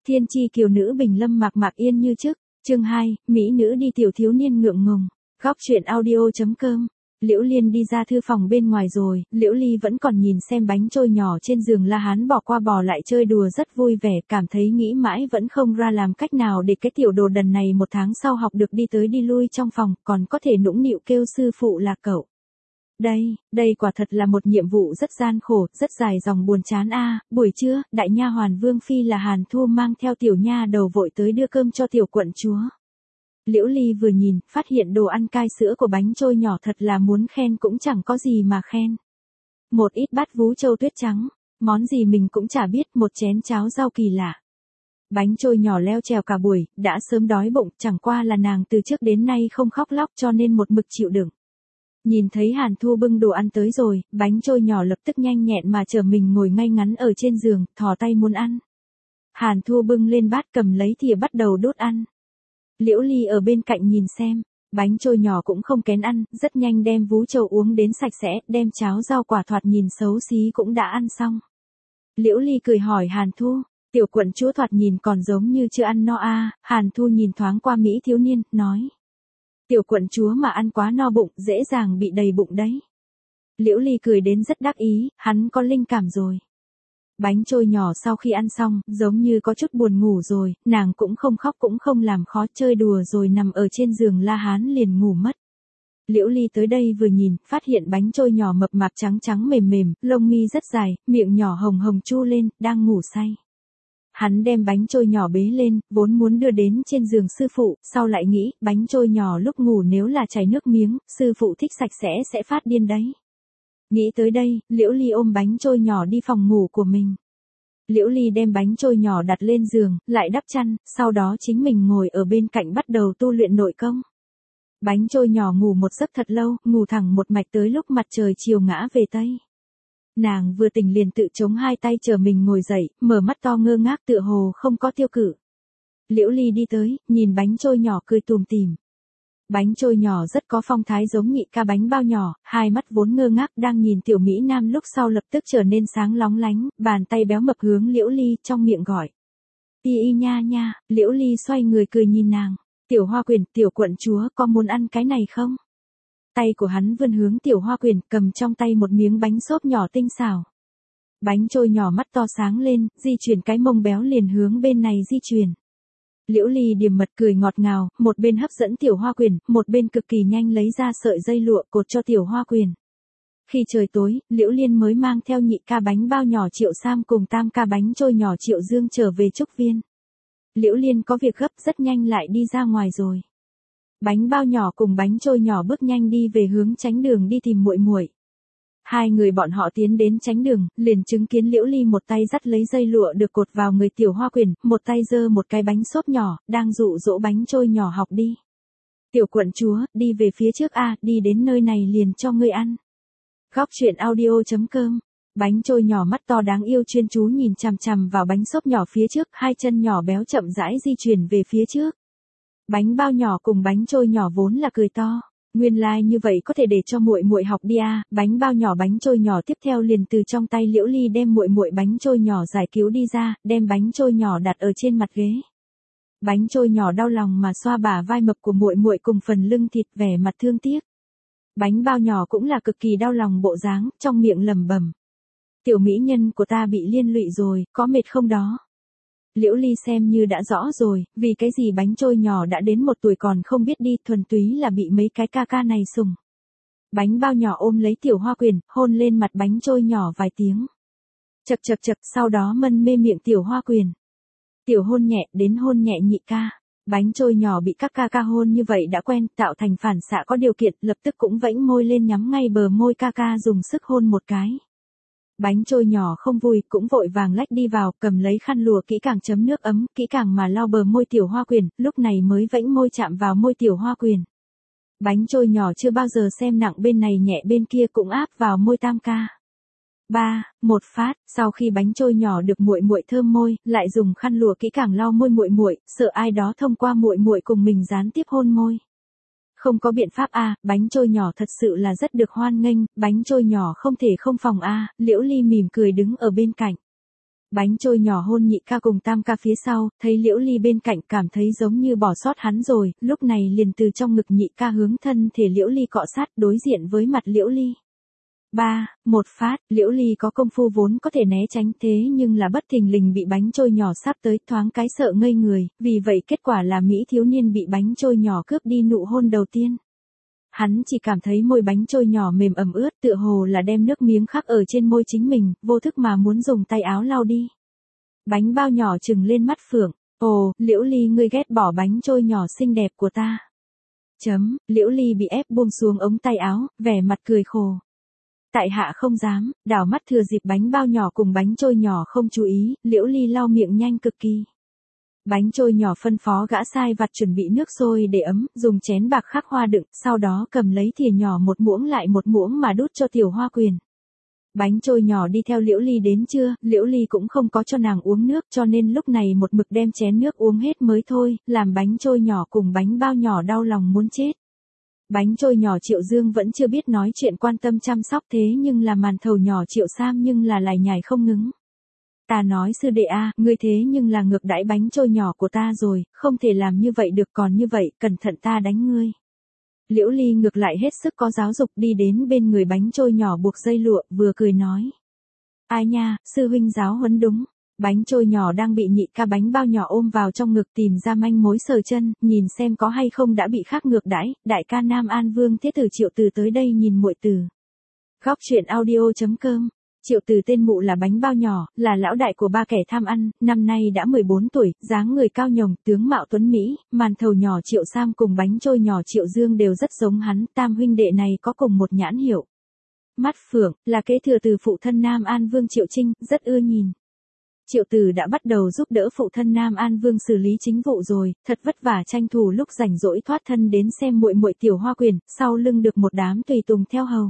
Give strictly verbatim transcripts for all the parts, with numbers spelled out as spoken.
Thiên chi kiều nữ bình lâm mạc mạc yên như trước, chương hai, mỹ nữ đi tiểu thiếu niên ngượng ngùng, góc truyện audio.com. Liễu Liên đi ra thư phòng bên ngoài rồi, Liễu Ly vẫn còn nhìn xem bánh trôi nhỏ trên giường La Hán bỏ qua bò lại chơi đùa rất vui vẻ, cảm thấy nghĩ mãi vẫn không ra làm cách nào để cái tiểu đồ đần này một tháng sau học được đi tới đi lui trong phòng, còn có thể nũng nịu kêu sư phụ là cậu. Đây, đây quả thật là một nhiệm vụ rất gian khổ, rất dài dòng buồn chán a. Buổi trưa, đại nha hoàn Vương Phi là Hàn Thu mang theo tiểu nha đầu vội tới đưa cơm cho tiểu quận chúa. Liễu Ly vừa nhìn, phát hiện đồ ăn cai sữa của bánh trôi nhỏ thật là muốn khen cũng chẳng có gì mà khen. Một ít bát vú châu tuyết trắng, món gì mình cũng chả biết, một chén cháo rau kỳ lạ. Bánh trôi nhỏ leo trèo cả buổi, đã sớm đói bụng, chẳng qua là nàng từ trước đến nay không khóc lóc cho nên một mực chịu đựng. Nhìn thấy Hàn Thu bưng đồ ăn tới rồi, bánh trôi nhỏ lập tức nhanh nhẹn mà chở mình ngồi ngay ngắn ở trên giường, thò tay muốn ăn. Hàn Thu bưng lên bát cầm lấy thìa bắt đầu đút ăn. Liễu Ly ở bên cạnh nhìn xem, bánh trôi nhỏ cũng không kén ăn, rất nhanh đem vú châu uống đến sạch sẽ, đem cháo rau quả thoạt nhìn xấu xí cũng đã ăn xong. Liễu Ly cười hỏi Hàn Thu, tiểu quận chúa thoạt nhìn còn giống như chưa ăn no a. À. Hàn Thu nhìn thoáng qua mỹ thiếu niên, nói. Tiểu quận chúa mà ăn quá no bụng, dễ dàng bị đầy bụng đấy. Liễu Ly cười đến rất đắc ý, hắn có linh cảm rồi. Bánh trôi nhỏ sau khi ăn xong, giống như có chút buồn ngủ rồi, nàng cũng không khóc cũng không làm khó, chơi đùa rồi nằm ở trên giường La Hán liền ngủ mất. Liễu Ly tới đây vừa nhìn, phát hiện bánh trôi nhỏ mập mạp trắng trắng mềm mềm, lông mi rất dài, miệng nhỏ hồng hồng chu lên, đang ngủ say. Hắn đem bánh trôi nhỏ bế lên, vốn muốn đưa đến trên giường sư phụ, sau lại nghĩ, bánh trôi nhỏ lúc ngủ nếu là chảy nước miếng, sư phụ thích sạch sẽ sẽ phát điên đấy. Nghĩ tới đây, Liễu Ly ôm bánh trôi nhỏ đi phòng ngủ của mình. Liễu Ly đem bánh trôi nhỏ đặt lên giường, lại đắp chăn, sau đó chính mình ngồi ở bên cạnh bắt đầu tu luyện nội công. Bánh trôi nhỏ ngủ một giấc thật lâu, ngủ thẳng một mạch tới lúc mặt trời chiều ngã về tây. Nàng vừa tỉnh liền tự chống hai tay chờ mình ngồi dậy, mở mắt to ngơ ngác tựa hồ không có tiêu cự. Liễu Ly đi tới, nhìn bánh trôi nhỏ cười tùm tìm. Bánh trôi nhỏ rất có phong thái giống nhị ca bánh bao nhỏ, hai mắt vốn ngơ ngác đang nhìn tiểu Mỹ Nam lúc sau lập tức trở nên sáng lóng lánh, bàn tay béo mập hướng Liễu Ly trong miệng gọi. Y y nha nha, Liễu Ly xoay người cười nhìn nàng, tiểu hoa quyền, tiểu quận chúa có muốn ăn cái này không? Tay của hắn vươn hướng tiểu hoa quyền, cầm trong tay một miếng bánh xốp nhỏ tinh xảo. Bánh trôi nhỏ mắt to sáng lên, di chuyển cái mông béo liền hướng bên này di chuyển. Liễu Ly điềm mật cười ngọt ngào, một bên hấp dẫn tiểu hoa quyền, một bên cực kỳ nhanh lấy ra sợi dây lụa cột cho tiểu hoa quyền. Khi trời tối, Liễu Liên mới mang theo nhị ca bánh bao nhỏ Triệu Sam cùng tam ca bánh trôi nhỏ Triệu Dương trở về Trúc Viên. Liễu Liên có việc gấp rất nhanh lại đi ra ngoài rồi. Bánh bao nhỏ cùng bánh trôi nhỏ bước nhanh đi về hướng tránh đường đi tìm muội muội. Hai người bọn họ tiến đến tránh đường, liền chứng kiến Liễu Ly một tay dắt lấy dây lụa được cột vào người tiểu hoa quyền, một tay giơ một cái bánh xốp nhỏ, đang dụ dỗ bánh trôi nhỏ học đi. Tiểu quận chúa, đi về phía trước a, đi đến nơi này liền cho ngươi ăn. Góc truyện audio.com. Bánh trôi nhỏ mắt to đáng yêu chuyên chú nhìn chằm chằm vào bánh xốp nhỏ phía trước, hai chân nhỏ béo chậm rãi di chuyển về phía trước. Bánh bao nhỏ cùng bánh trôi nhỏ vốn là cười to. Nguyên lai like như vậy có thể để cho muội muội học đi a. À. Bánh bao nhỏ bánh trôi nhỏ tiếp theo liền từ trong tay Liễu Ly đem muội muội bánh trôi nhỏ giải cứu đi ra, đem bánh trôi nhỏ đặt ở trên mặt ghế. Bánh trôi nhỏ đau lòng mà xoa bả vai mập của muội muội cùng phần lưng thịt vẻ mặt thương tiếc. Bánh bao nhỏ cũng là cực kỳ đau lòng bộ dáng, trong miệng lẩm bẩm. Tiểu mỹ nhân của ta bị liên lụy rồi, có mệt không đó? Liễu Ly xem như đã rõ rồi, vì cái gì bánh trôi nhỏ đã đến một tuổi còn không biết đi, thuần túy là bị mấy cái ca ca này sủng. Bánh bao nhỏ ôm lấy tiểu hoa quyền, hôn lên mặt bánh trôi nhỏ vài tiếng. Chập chập chập, sau đó mân mê miệng tiểu hoa quyền. Tiểu hôn nhẹ, đến hôn nhẹ nhị ca. Bánh trôi nhỏ bị các ca ca hôn như vậy đã quen, tạo thành phản xạ có điều kiện, lập tức cũng vẫy môi lên nhắm ngay bờ môi ca ca dùng sức hôn một cái. Bánh trôi nhỏ không vui, cũng vội vàng lách đi vào, cầm lấy khăn lùa kỹ càng chấm nước ấm, kỹ càng mà lau bờ môi tiểu hoa quyền, lúc này mới vẫy môi chạm vào môi tiểu hoa quyền. Bánh trôi nhỏ chưa bao giờ xem nặng bên này nhẹ bên kia cũng áp vào môi tam ca. Ba, một phát, sau khi bánh trôi nhỏ được muội muội thơm môi, lại dùng khăn lùa kỹ càng lau môi muội muội, sợ ai đó thông qua muội muội cùng mình gián tiếp hôn môi. Không có biện pháp a, à, bánh trôi nhỏ thật sự là rất được hoan nghênh, bánh trôi nhỏ không thể không phòng a. À, Liễu Ly mỉm cười đứng ở bên cạnh. Bánh trôi nhỏ hôn nhị ca cùng tam ca phía sau, thấy Liễu Ly bên cạnh cảm thấy giống như bỏ sót hắn rồi, lúc này liền từ trong ngực nhị ca hướng thân thể Liễu Ly cọ sát đối diện với mặt Liễu Ly. Ba, một phát, Liễu Ly có công phu vốn có thể né tránh thế nhưng là bất thình lình bị bánh trôi nhỏ sắp tới thoáng cái sợ ngây người, vì vậy kết quả là Mỹ thiếu niên bị bánh trôi nhỏ cướp đi nụ hôn đầu tiên. Hắn chỉ cảm thấy môi bánh trôi nhỏ mềm ẩm ướt tựa hồ là đem nước miếng khắc ở trên môi chính mình, vô thức mà muốn dùng tay áo lau đi. Bánh bao nhỏ trừng lên mắt phượng, ồ, Liễu Ly ngươi ghét bỏ bánh trôi nhỏ xinh đẹp của ta. Chấm, Liễu Ly bị ép buông xuống ống tay áo, vẻ mặt cười khổ. Tại hạ không dám, đảo mắt thừa dịp bánh bao nhỏ cùng bánh trôi nhỏ không chú ý, Liễu Ly lau miệng nhanh cực kỳ. Bánh trôi nhỏ phân phó gã sai vặt chuẩn bị nước sôi để ấm, dùng chén bạc khắc hoa đựng, sau đó cầm lấy thìa nhỏ một muỗng lại một muỗng mà đút cho Tiểu Hoa Quyền. Bánh trôi nhỏ đi theo Liễu Ly đến trưa, Liễu Ly cũng không có cho nàng uống nước cho nên lúc này một mực đem chén nước uống hết mới thôi, làm bánh trôi nhỏ cùng bánh bao nhỏ đau lòng muốn chết. Bánh trôi nhỏ Triệu Dương vẫn chưa biết nói chuyện quan tâm chăm sóc thế nhưng là màn thầu nhỏ Triệu Sam nhưng là lải nhải không ngừng. Ta nói sư đệ a, ngươi thế nhưng là ngược đãi bánh trôi nhỏ của ta rồi, không thể làm như vậy được còn như vậy, cẩn thận ta đánh ngươi. Liễu Ly ngược lại hết sức có giáo dục đi đến bên người bánh trôi nhỏ buộc dây lụa, vừa cười nói. Ai nha, sư huynh giáo huấn đúng. Bánh trôi nhỏ đang bị nhị ca bánh bao nhỏ ôm vào trong ngực tìm ra manh mối sờ chân, nhìn xem có hay không đã bị khác ngược đãi, đại ca Nam An Vương Thế Tử Triệu Từ tới đây nhìn muội từ. Góc truyện audio chấm com. Triệu Từ tên mụ là bánh bao nhỏ, là lão đại của ba kẻ tham ăn, năm nay đã mười bốn tuổi, dáng người cao nhồng, tướng mạo tuấn Mỹ, màn thầu nhỏ Triệu Sam cùng bánh trôi nhỏ Triệu Dương đều rất giống hắn, tam huynh đệ này có cùng một nhãn hiệu. Mắt phượng, là kế thừa từ phụ thân Nam An Vương Triệu Trinh, rất ưa nhìn. Triệu Từ đã bắt đầu giúp đỡ phụ thân Nam An Vương xử lý chính vụ rồi, thật vất vả tranh thủ lúc rảnh rỗi thoát thân đến xem muội muội Tiểu Hoa Quyền, sau lưng được một đám tùy tùng theo hầu.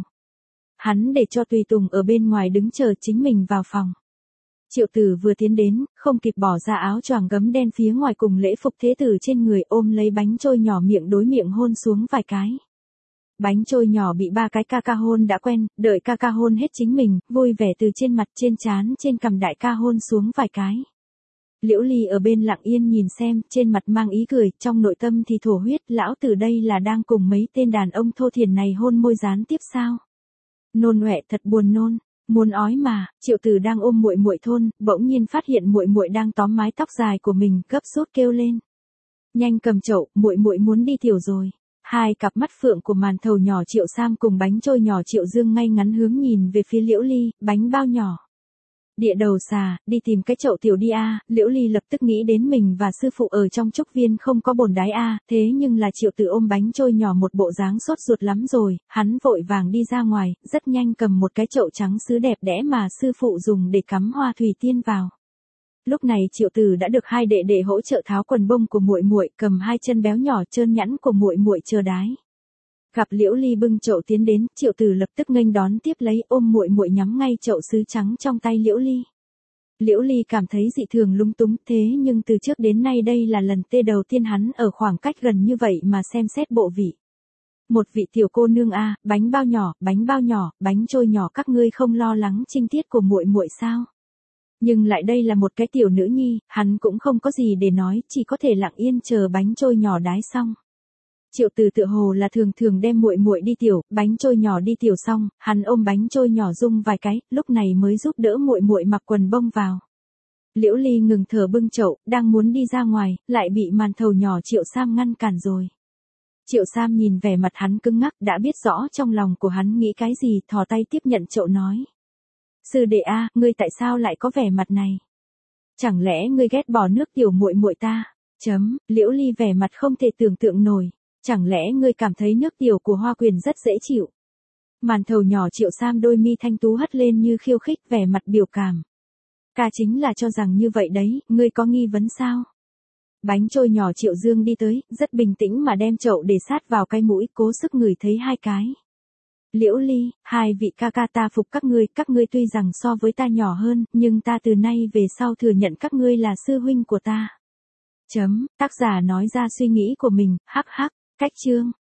Hắn để cho tùy tùng ở bên ngoài đứng chờ chính mình vào phòng. Triệu Từ vừa tiến đến, không kịp bỏ ra áo choàng gấm đen phía ngoài cùng lễ phục thế tử trên người ôm lấy bánh trôi nhỏ miệng đối miệng hôn xuống vài cái. Bánh trôi nhỏ bị ba cái ca ca hôn đã quen, đợi ca ca hôn hết chính mình, vui vẻ từ trên mặt trên trán trên cằm đại ca hôn xuống vài cái. Liễu Ly ở bên lặng yên nhìn xem, trên mặt mang ý cười, trong nội tâm thì thổ huyết, lão tử đây là đang cùng mấy tên đàn ông thô thiển này hôn môi gián tiếp sao? Nôn ọe thật buồn nôn, muốn ói mà. Triệu Từ đang ôm muội muội thôn, bỗng nhiên phát hiện muội muội đang tóm mái tóc dài của mình, gấp sốt kêu lên. Nhanh cầm chậu, muội muội muốn đi tiểu rồi. Hai cặp mắt phượng của màn thầu nhỏ Triệu Sam cùng bánh trôi nhỏ Triệu Dương ngay ngắn hướng nhìn về phía Liễu Ly, bánh bao nhỏ. Địa đầu xà, đi tìm cái chậu tiểu đi a. Liễu Ly lập tức nghĩ đến mình và sư phụ ở trong trúc viên không có bồn đái a, thế nhưng là Triệu Từ ôm bánh trôi nhỏ một bộ dáng sốt ruột lắm rồi, hắn vội vàng đi ra ngoài, rất nhanh cầm một cái chậu trắng sứ đẹp đẽ mà sư phụ dùng để cắm hoa thủy tiên vào. Lúc này Triệu Từ đã được hai đệ đệ hỗ trợ tháo quần bông của muội muội, cầm hai chân béo nhỏ trơn nhẵn của muội muội chờ đái. Gặp Liễu Ly bưng chậu tiến đến, Triệu Từ lập tức nghênh đón tiếp lấy, ôm muội muội nhắm ngay chậu sứ trắng trong tay Liễu Ly. Liễu Ly cảm thấy dị thường lung túng, thế nhưng từ trước đến nay đây là lần tê đầu tiên hắn ở khoảng cách gần như vậy mà xem xét bộ vị. Một vị tiểu cô nương a, bánh bao nhỏ, bánh bao nhỏ, bánh trôi nhỏ, các ngươi không lo lắng trinh tiết của muội muội sao? Nhưng lại đây là một cái tiểu nữ nhi, hắn cũng không có gì để nói, chỉ có thể lặng yên chờ bánh trôi nhỏ đái xong. Triệu Từ tựa hồ là thường thường đem muội muội đi tiểu, bánh trôi nhỏ đi tiểu xong, hắn ôm bánh trôi nhỏ rung vài cái, lúc này mới giúp đỡ muội muội mặc quần bông vào. Liễu Ly ngừng thở bưng chậu, đang muốn đi ra ngoài, lại bị màn thầu nhỏ Triệu Sam ngăn cản rồi. Triệu Sam nhìn vẻ mặt hắn cứng ngắc, đã biết rõ trong lòng của hắn nghĩ cái gì, thò tay tiếp nhận chậu nói. Sư đệ a, ngươi tại sao lại có vẻ mặt này? Chẳng lẽ ngươi ghét bỏ nước tiểu muội muội ta? Chấm, Liễu Ly vẻ mặt không thể tưởng tượng nổi. Chẳng lẽ ngươi cảm thấy nước tiểu của Hoa Quyền rất dễ chịu? Màn thầu nhỏ Triệu Sam đôi mi thanh tú hất lên như khiêu khích, vẻ mặt biểu cảm. Ca chính là cho rằng như vậy đấy, ngươi có nghi vấn sao? Bánh trôi nhỏ Triệu Dương đi tới, rất bình tĩnh mà đem chậu để sát vào cái mũi, cố sức ngửi thấy hai cái. Liễu Ly, hai vị ca ca ta phục các ngươi, các ngươi tuy rằng so với ta nhỏ hơn, nhưng ta từ nay về sau thừa nhận các ngươi là sư huynh của ta. Chấm, tác giả nói ra suy nghĩ của mình, hắc hắc, cách chương.